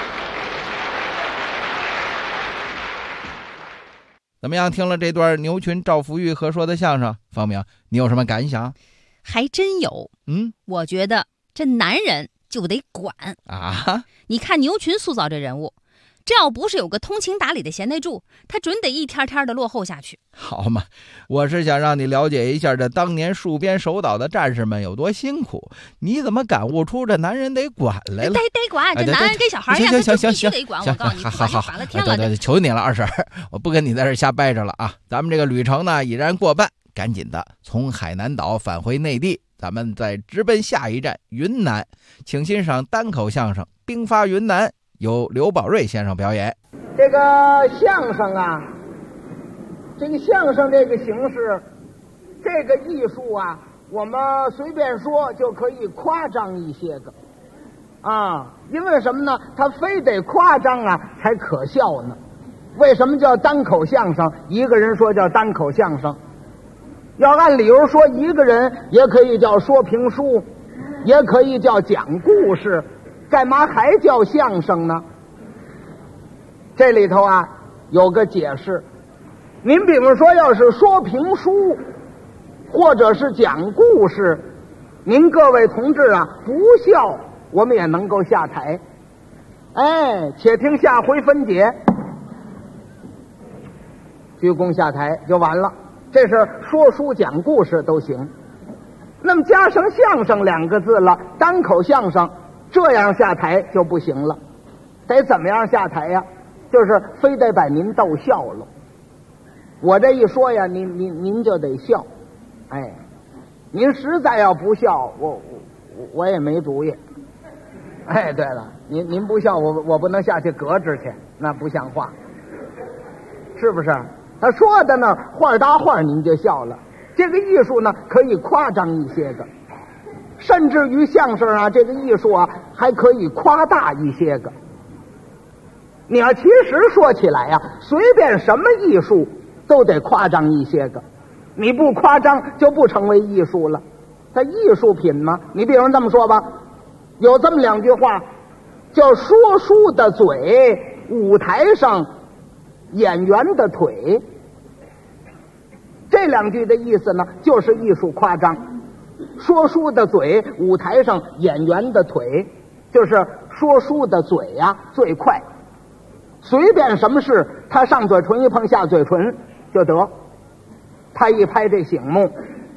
怎么样？听了这段牛群、赵福玉合说的相声，方明，你有什么感想？ 还真有。我觉得这男人就得管啊！ 你看牛群塑造这人物，这要不是有个通情达理的贤内助，他准得一天天的落后下去。 好嘛，我是想让你了解一下这当年戍边守岛的战士们有多辛苦。你怎么感悟出这男人得管来了？ 得管，这男人跟小孩一样，他就必须得管。我告诉你， 好， 反了天了。 对，求你了，二婶，我不跟你在这瞎掰着了啊！咱们这个旅程呢已然过半，赶紧的从海南岛返回内地。咱们再直奔下一站云南，请欣赏单口相声《兵发云南》，由刘宝瑞先生表演。 这个相声啊，这个相声这个形式，这个艺术啊，我们随便说就可以夸张一些个因为什么呢？他非得夸张才可笑呢。为什么叫单口相声？一个人说叫单口相声。要按理由说，一个人也可以叫说评书，也可以叫讲故事，干嘛还叫相声呢？这里头有个解释。您比方说，要是说评书或者是讲故事，您各位同志不笑，我们也能够下台。且听下回分解，鞠躬下台就完了。这是说书讲故事都行。 那么加上相声2个字了，单口相声，这样下台就不行了，得怎么样下台呀？就是非得把您逗笑了。我这一说呀，您就得笑，哎，您实在要不笑，我也没主意。哎，对了，您不笑，我不能下去革职去，那不像话，是不是？他说的呢，话搭话您就笑了。这个艺术呢，可以夸张一些个，甚至于相声啊，这个艺术啊，还可以夸大一些个。你要其实说起来呀，随便什么艺术都得夸张一些个，你不夸张就不成为艺术了。它艺术品嘛，你比如这么说吧，有这么2句话，叫说书的嘴，舞台上演员的腿。这2句的意思呢，就是艺术夸张。说书的嘴，舞台上演员的腿，就是说书的嘴呀，最快，随便什么事，他上嘴唇一碰下嘴唇就得，他一拍这醒目，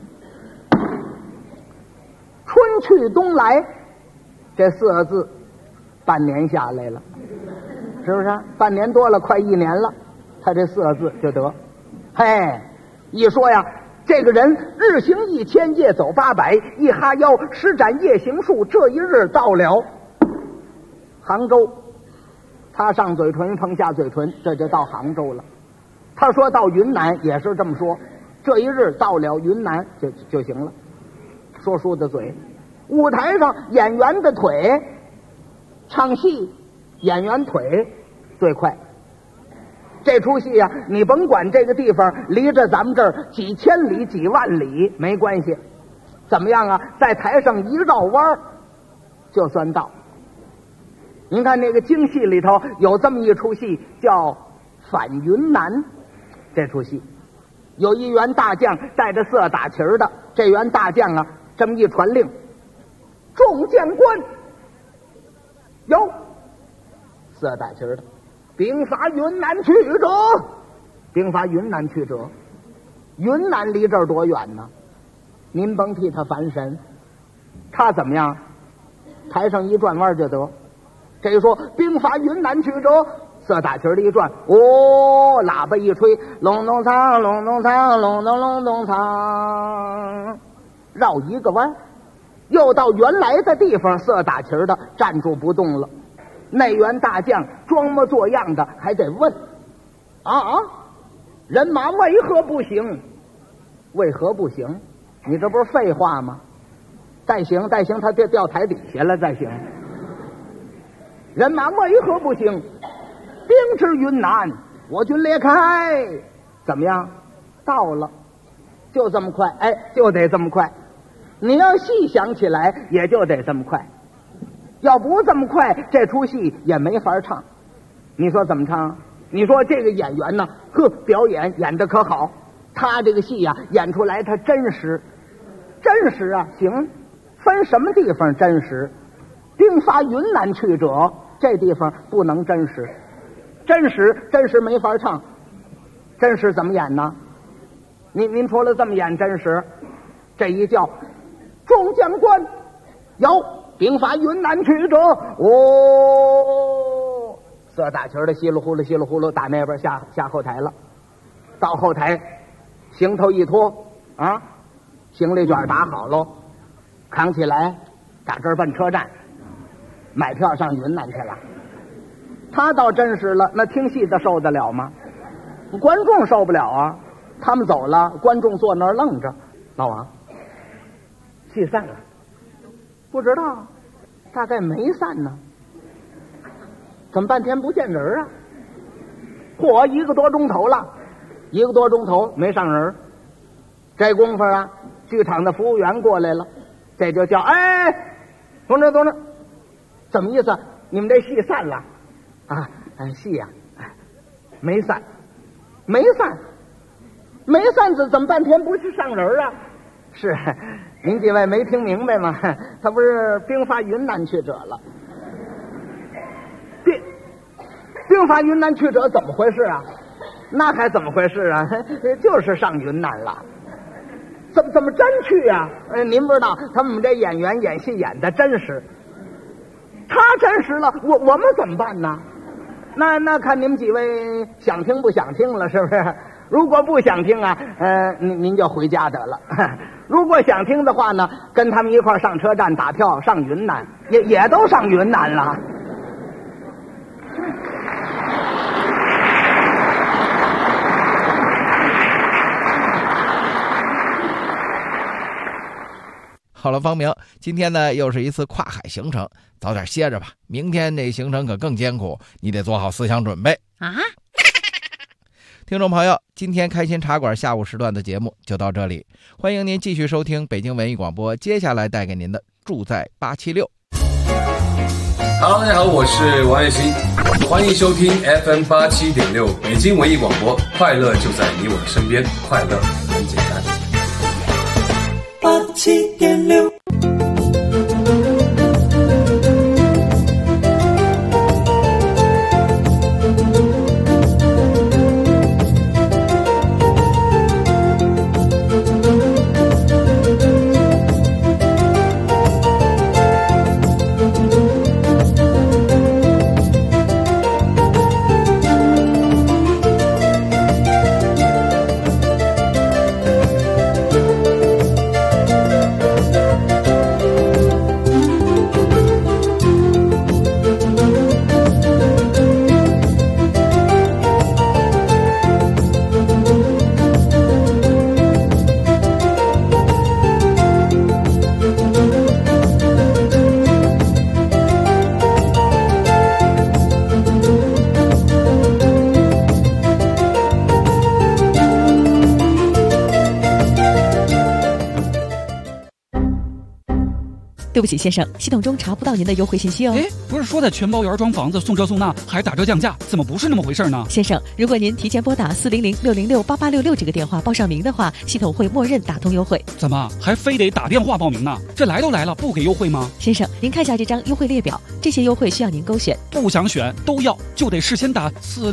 春去冬来，这4个字半年下来了，是不是？半年多了，快1年了，他这4个字就得。嘿，一说呀，这个人日行1000，夜走800，一哈腰，施展夜行术，这一日到了杭州。他上嘴唇碰下嘴唇，这就到杭州了。他说到云南也是这么说，这一日到了云南就行了。说书的嘴，舞台上演员的腿，唱戏演员腿最快。这出戏呀，你甭管这个地方离着咱们这儿几千里几万里没关系，怎么样啊，在台上一绕弯就算到。您看那个京戏里头有这么一出戏叫反云南，这出戏有一员大将带着4打旗的，这员大将啊这么一传令，众将官有4打旗的，兵发云南去者，兵发云南去者。云南离这儿多远呢？您甭替他烦神，他怎么样？台上一转弯就得。这一说兵发云南去者，4打旗的一转，哦，喇叭一吹，隆咚锵，隆咚锵，隆咚隆咚锵，绕一个弯，又到原来的地方，4打旗的站住不动了。内员大将装模作样的还得问人马为何不行？为何不行？你这不是废话吗？再行，他掉台底下了，再行。人马为何不行？兵至云南，我军列开，怎么样？到了，就这么快，哎，就得这么快。你要细想起来，也就得这么快。要不这么快，这出戏也没法唱。你说怎么唱？你说这个演员呢，表演演得可好，他这个戏呀，演出来他真实，真实啊，行，分什么地方真实？兵发云南去者，这地方不能真实，真实没法唱，真实怎么演呢？您除了这么演真实，这一叫众将官有兵发云南去者，哦，4打旗的稀里呼噜稀里呼噜打那边下后台了，到后台行头一脱啊，行李卷打好喽，扛起来打这儿奔车站买票上云南去了。他倒真实了，那听戏的受得了吗？观众受不了啊，他们走了，观众坐那儿愣着。老王，戏散了？不知道，大概没散呢。怎么半天不见人啊？嚯，1个多钟头了，1个多钟头没上人。这功夫啊，剧场的服务员过来了，这就叫哎，同志，怎么意思？你们这戏散了啊？戏呀，没散，没散，怎么半天不去上人啊？是，您几位没听明白吗？他不是兵发云南去者了。兵发云南去者怎么回事啊？那还怎么回事啊？就是上云南了。 怎么真去呀？您不知道，他们这演员演戏演的真实，他真实了，我们怎么办呢？那看你们几位想听不想听了，是不是？如果不想听啊，您就回家得了。如果想听的话呢，跟他们一块上车站打票上云南，也都上云南了。 好了，方明，今天呢又是一次跨海行程，早点歇着吧。明天这行程可更艰苦，你得做好思想准备啊！ 听众朋友，今天开心茶馆下午时段的节目就到这里，欢迎您继续收听北京文艺广播接下来带给您的住在876。 Hello， 大家好，我是王栎鑫，欢迎收听 FM 87.6北京文艺广播，快乐就在你我的身边，快乐很简单。 87.6。 对不起，先生，系统中查不到您的优惠信息哦。 哎，不是说在全包园装房子送这送那还打折降价，怎么不是那么回事呢？ 先生，如果您提前拨打400-606-8866这个电话报上名的话，系统会默认打通优惠。 怎么还非得打电话报名呢？这来都来了，不给优惠吗？ 先生，您看下这张优惠列表，这些优惠需要您勾选。 不想选都要，就得事先打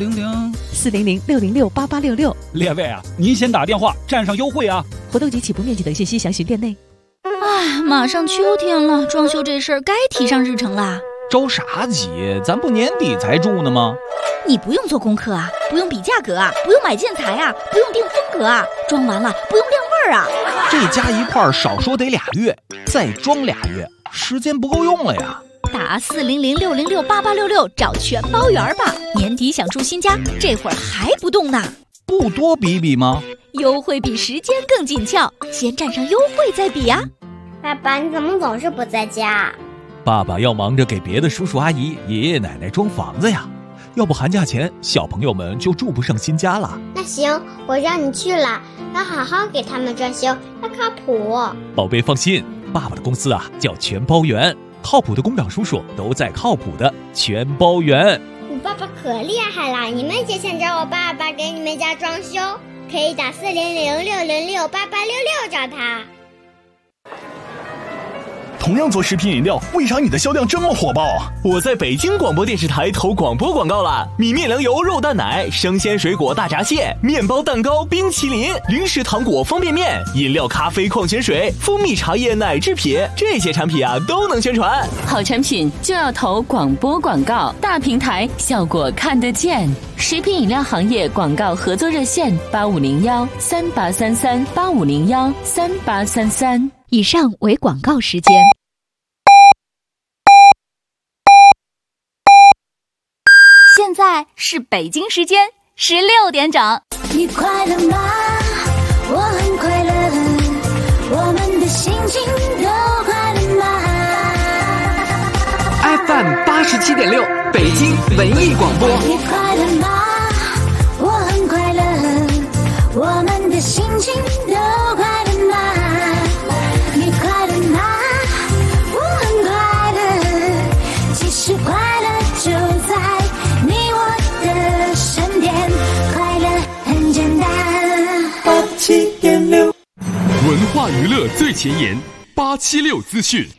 400-606-8866。 列位啊，您先打电话占上优惠啊！ 活动及起步面积等信息详询店内。 哎，马上秋天了，装修这事儿该提上日程啦。 着啥急？咱不年底才住呢吗？ 你不用做功课啊，不用比价格啊，不用买建材啊，不用定风格啊，装完了不用晾味儿啊。 这加一块少说得2月，再装2月，时间不够用了呀。 打400-606-8866找全包园吧。年底想住新家，这会儿还不动呢？ 不多比比吗？ 优惠比时间更紧俏，先占上优惠再比啊。 爸爸，你怎么总是不在家？ 爸爸要忙着给别的叔叔阿姨、爷爷奶奶装房子呀，要不寒假前小朋友们就住不上新家了。 那行，我让你去了，要好好给他们装修，要靠谱。 宝贝放心，爸爸的公司啊叫全包园，靠谱的工长叔叔都在靠谱的全包园。 你爸爸可厉害了，你们也想找我爸爸给你们家装修，可以打400-606-8866找他。 同样做食品饮料，为啥你的销量这么火爆？我在北京广播电视台投广播广告了，米面粮油肉蛋奶、生鲜水果大闸蟹、面包蛋糕、冰淇淋、零食糖果、方便面、饮料、咖啡、矿泉水、蜂蜜茶叶、奶制品，这些产品啊都能宣传。 好产品就要投广播广告，大平台效果看得见。食品饮料行业广告合作热线8501-3833-8501-3833。 以上为广告时间。现在是北京时间16点整。 你快乐吗？我很快乐，我们的心情都快乐吗 ？FM 87.6北京文艺广播。 你快乐吗？我很快乐，我们的心情都快乐吗？你快乐吗？我很快乐，其实快乐就在你我的身边，快乐很简单。87.6 文化娱乐最前沿，876资讯。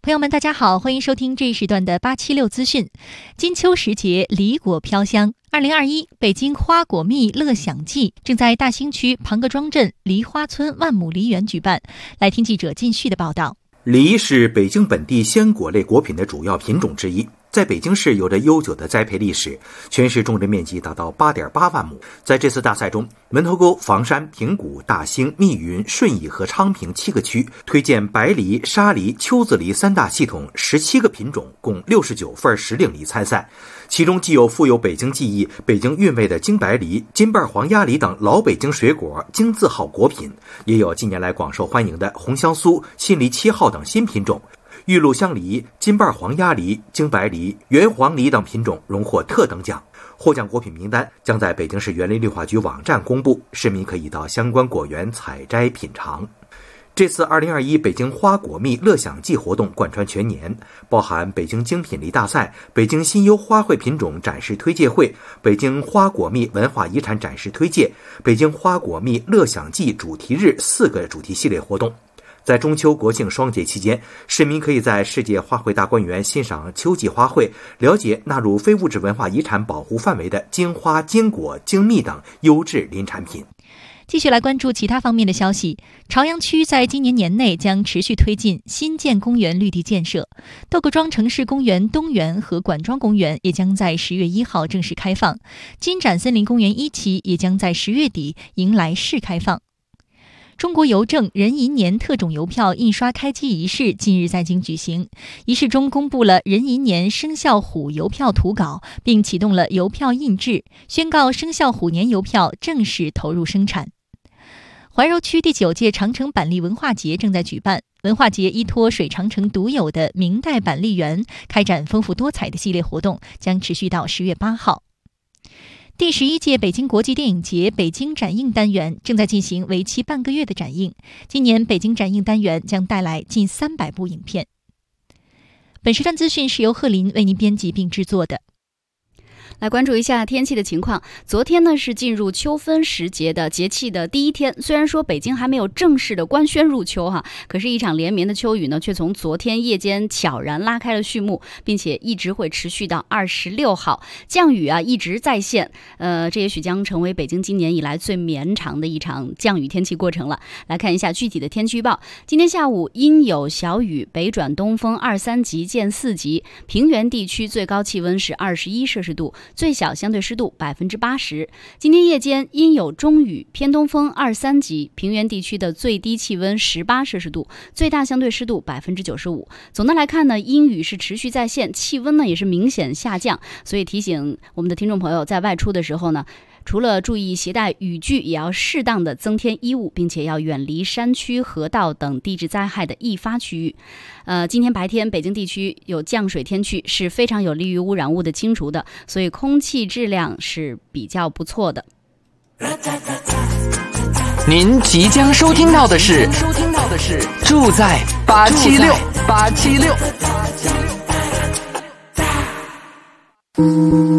朋友们，大家好，欢迎收听这一时段的876资讯。金秋时节，梨果飘香。2021北京花果蜜乐享季正在大兴区庞各庄镇梨花村万亩梨园举办。来听记者靳旭的报道。 梨是北京本地鲜果类果品的主要品种之一，在北京市有着悠久的栽培历史，全市种植面积达到8.8万亩。在这次大赛中，门头沟、房山、平谷、大兴、密云、顺义和昌平7个区推荐白梨、沙梨、秋子梨3大系统17个品种，共69份时令梨参赛。其中既有富有北京记忆、北京韵味的京白梨、金瓣黄鸭梨等老北京水果京字号果品，也有近年来广受欢迎的红香酥、新梨7号等新品种。玉露香梨、金瓣黄鸭梨、京白梨、圆黄梨等品种荣获特等奖。获奖果品名单将在北京市园林绿化局网站公布，市民可以到相关果园采摘品尝。这次2021北京花果蜜乐享季活动贯穿全年，包含北京精品梨大赛、北京新优花卉品种展示推介会、北京花果蜜文化遗产展示推介、北京花果蜜乐享季主题日4个主题系列活动。在中秋国庆双节期间，市民可以在世界花卉大观园欣赏秋季花卉，了解纳入非物质文化遗产保护范围的京花、京果、京蜜等优质林产品。 继续来关注其他方面的消息。朝阳区在今年年内将持续推进新建公园绿地建设，窦各庄城市公园东园和管庄公园也将在10月1号正式开放，金盏森林公园1期也将在10月底迎来试开放。中国邮政壬寅年特种邮票印刷开机仪式近日在京举行，仪式中公布了壬寅年生肖虎邮票图稿，并启动了邮票印制，宣告生肖虎年邮票正式投入生产。怀柔区第9届长城板栗文化节正在举办，文化节依托水长城独有的明代板栗园，开展丰富多彩的系列活动，将持续到10月8号。第11届北京国际电影节北京展映单元正在进行为期半个月的展映，今年北京展映单元将带来近300部影片。本时段资讯是由贺林为您编辑并制作的。 来关注一下天气的情况。昨天呢是进入秋分时节的节气的第一天，虽然说北京还没有正式的官宣入秋可是一场连绵的秋雨呢，却从昨天夜间悄然拉开了序幕，并且一直会持续到26号。降雨一直在线，这也许将成为北京今年以来最绵长的一场降雨天气过程了。来看一下具体的天气预报。今天下午阴有小雨，北转东风2、3级见4级，平原地区最高气温是21摄氏度，最小相对湿度80%。今天夜间阴有中雨，偏东风2、3级，平原地区的最低气温18摄氏度，最大相对湿度95%。总的来看呢，阴雨是持续在线，气温呢也是明显下降，所以提醒我们的听众朋友，在外出的时候呢，除了注意携带雨具，也要适当的增添衣物，并且要远离山区、河道等地质灾害的易发区域。今天白天北京地区有降水天气，是非常有利于污染物的清除的，所以空气质量是比较不错的。 您即将收听到的是住在876。